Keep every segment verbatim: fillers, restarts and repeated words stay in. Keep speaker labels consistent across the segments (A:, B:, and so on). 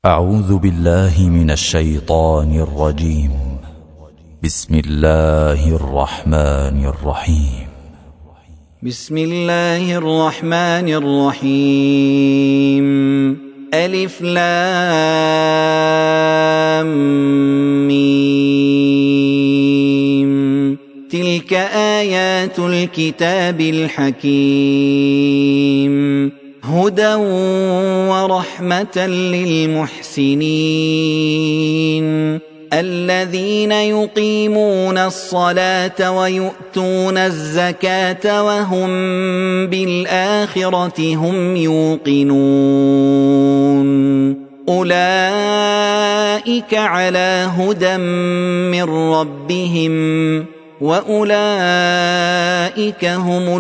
A: أعوذ بالله من الشيطان الرجيم. بسم الله الرحمن الرحيم.
B: بسم الله الرحمن الرحيم. ألف لام ميم. تلك آيات الكتاب الحكيم، هدى ورحمة للمحسنين الذين يقيمون الصلاة ويؤتون الزكاة وهم بالآخرة هم يوقنون. أولئك على هدى من ربهم وأولئك هم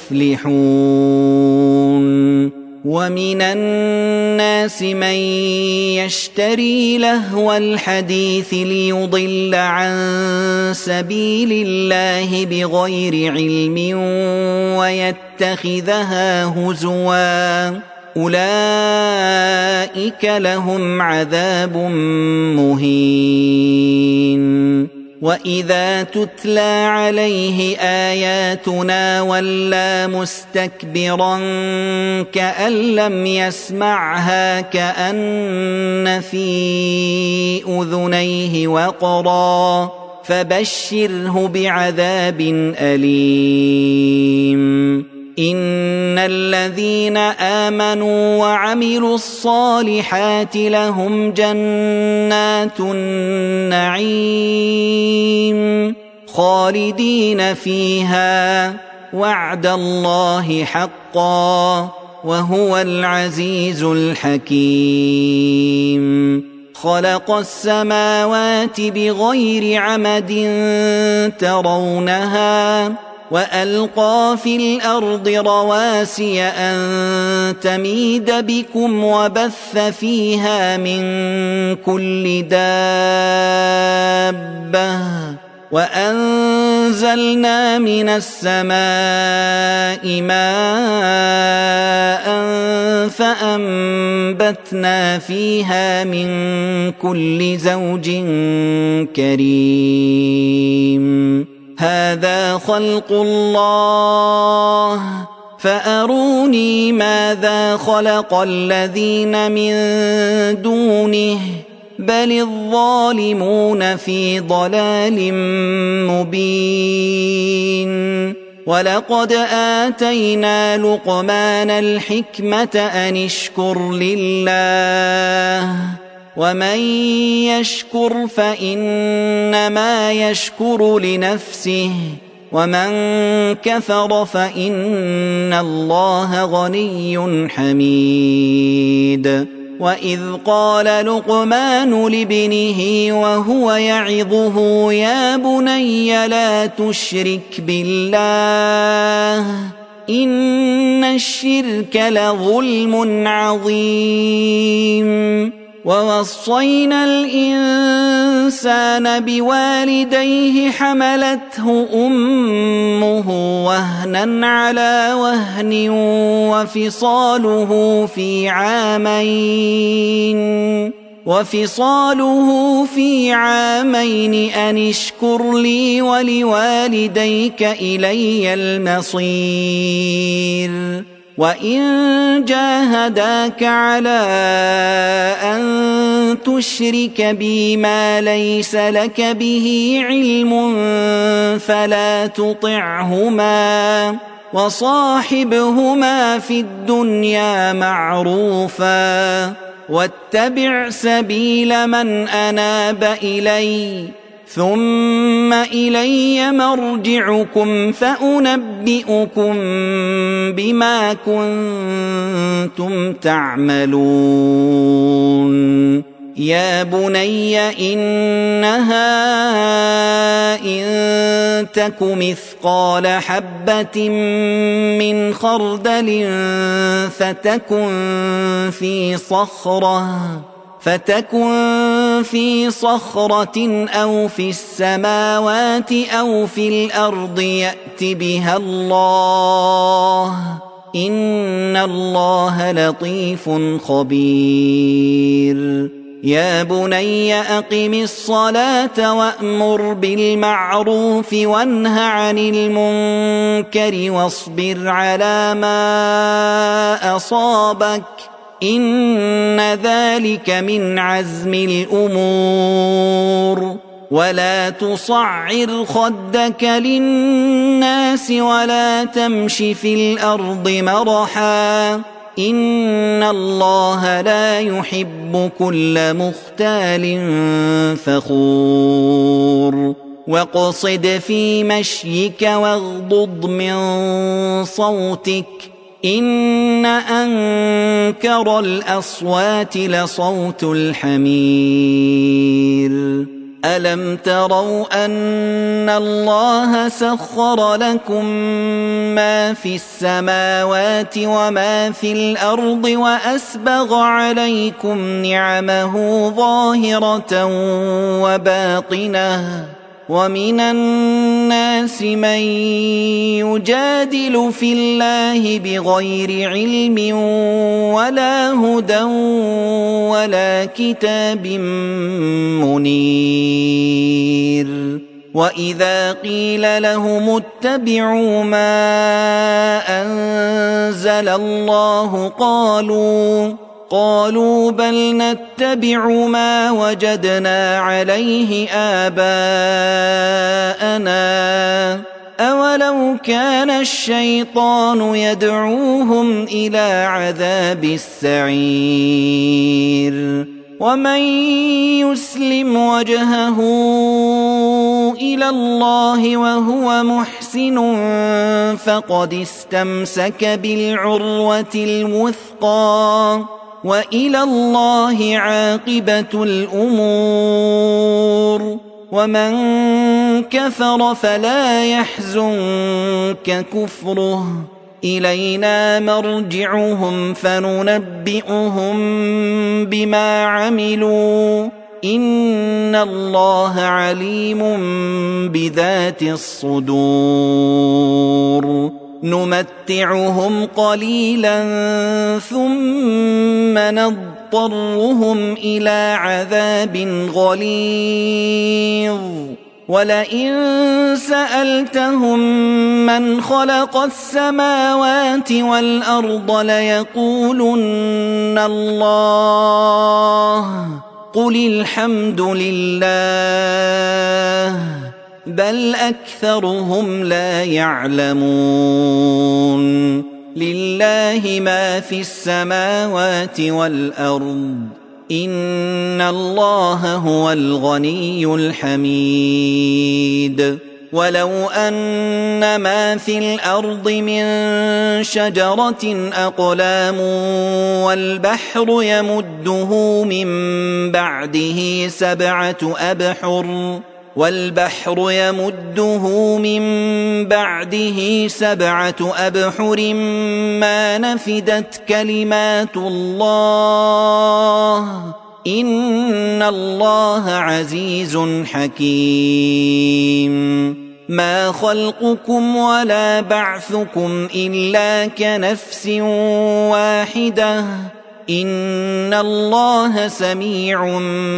B: المفلحون. ومن الناس من يشتري لهو الحديث ليضل عن سبيل الله بغير علم ويتخذها هزوا، أولئك لهم عذاب مهين. وإذا تتلى عليه آياتنا ولى مستكبرا كأن لم يسمعها كأن في أذنيه وقرا، فبشره بعذاب أليم. إن الذين آمنوا وعملوا الصالحات لهم جنات النعيم خالدين فيها، وعد الله حقا وهو العزيز الحكيم. خلق السماوات بغير عمد ترونها وألقى في الأرض رواسي أن تميد بكم وبث فيها من كل دابة، وأنزلنا من السماء ماء فأنبتنا فيها من كل زوج كريم. هذا خلق الله فأروني ماذا خلق الذين من دونه بل الظالمون في ضلال مبين. ولقد آتينا لقمان الحكمة أن اشكر لله، ومن يشكر فإنما يشكر لنفسه، ومن كفر فإن الله غني حميد. وإذ قال لقمان لابنه وهو يعظه يا بني لا تشرك بالله إن الشرك لظلم عظيم. ووصينا الإنسان بوالديه حملته أمه وهنا على وهن وفصاله في عامين وفصاله في عامين أن اشكر لي ولوالديك إلي المصير. وإن جاهداك على أن تشرك بي ما ليس لك به علم فلا تطعهما، وصاحبهما في الدنيا معروفا، واتبع سبيل من أناب إلي ثم إلي مرجعكم فأنبئكم بما كنتم تعملون. يا بني إنها إن تك مثقال حبة من خردل فتكن في صخرة فتكن في صخرة أو في السماوات أو في الأرض يأت بها الله إن الله لطيف خبير يا بني أقم الصلاة وأمر بالمعروف وانه عن المنكر واصبر على ما أصابك إن ذلك من عزم الأمور ولا تصعر خدك للناس ولا تمش في الأرض مرحا إن الله لا يحب كل مختال فخور واقصد في مشيك واغضض من صوتك إن أنكر الأصوات لصوت الحمير ألم تروا أن الله سخر لكم ما في السماوات وما في الأرض وأسبغ عليكم نعمه ظاهرة وباطنة ومن الناس من يجادل في الله بغير علم ولا هدى ولا كتاب منير وإذا قيل لهم اتبعوا ما أنزل الله قالوا قالوا بل نتبع ما وجدنا عليه آباءنا أولو كان الشيطان يدعوهم إلى عذاب السعير ومن يسلم وجهه إلى الله وهو محسن فقد استمسك بالعروة الوثقى وإلى الله عاقبة الأمور ومن كفر فلا يحزنك كفره إلينا مرجعهم فننبئهم بما عملوا إن الله عليم بذات الصدور نمتعهم قليلا ثم نضطرهم إلى عذاب غليظ ولئن سألتهم من خلق السماوات والأرض ليقولن الله قل الحمد لله بل أكثرهم لا يعلمون لله ما في السماوات والأرض إن الله هو الغني الحميد ولو أن ما في الأرض من شجرة أقلام والبحر يمده من بعده سبعة أبحر والبحر يمده من بعده سبعة أبحر ما نفدت كلمات الله إن الله عزيز حكيم ما خلقكم ولا بعثكم إلا كنفس واحدة إن الله سميع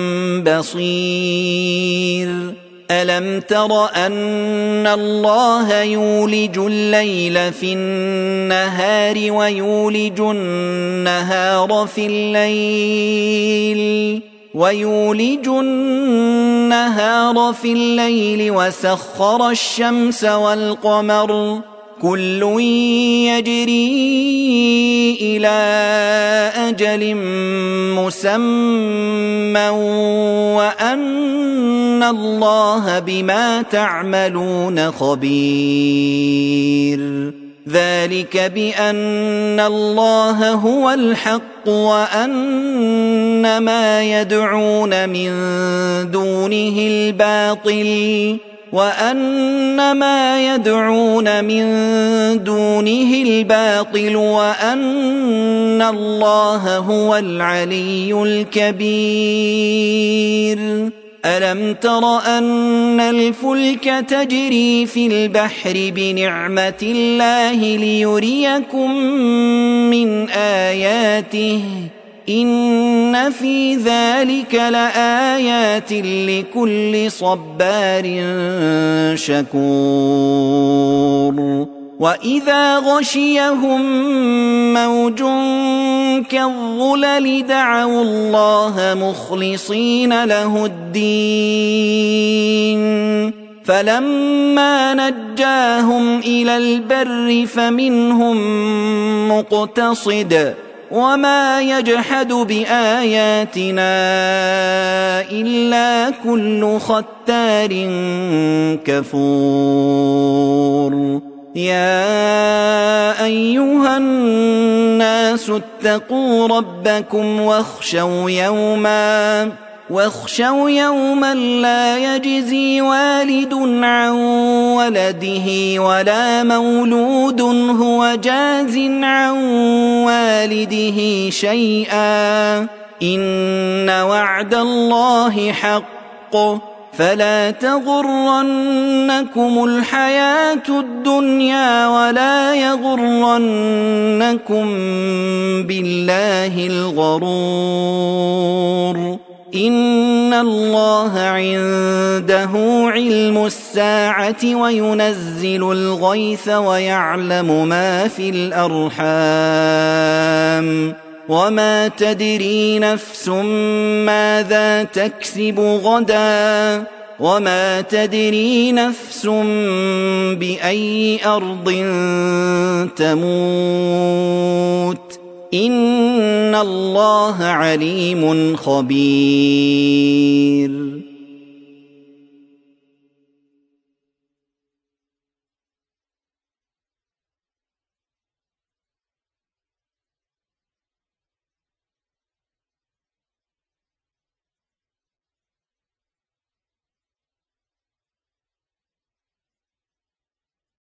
B: بصير ألم تر أن الله يولج الليل في النهار ويولج النهار في الليل ويولج النهار في الليل وسخر الشمس والقمر كل يجري إلى أجل مسمى وأن الله بما تعملون خبير ذلك بأن الله هو الحق وأن ما يدعون من دونه الباطل وأن ما يدعون من دونه الباطل وأن الله هو العلي الكبير ألم تر أن الفلك تجري في البحر بنعمة الله ليريكم من آياته إن في ذلك لآيات لكل صبار شكور وإذا غشيهم موج كالظلل دعوا الله مخلصين له الدين فلما نجاهم إلى البر فمنهم مقتصد وما يجحد بآياتنا إلا كل ختار كفور يا أيها الناس اتقوا ربكم واخشوا يوما واخشوا يوما لا يجزي والد عن ولده ولا مولود هو جاز عن والده شيئا إن وعد الله حق فلا تغرنكم الحياة الدنيا ولا يغرنكم بالله الغرور إن الله عنده علم الساعة وينزل الغيث ويعلم ما في الأرحام وما تدري نفس ماذا تكسب غدا وما تدري نفس بأي أرض تموت إن الله عليم خبير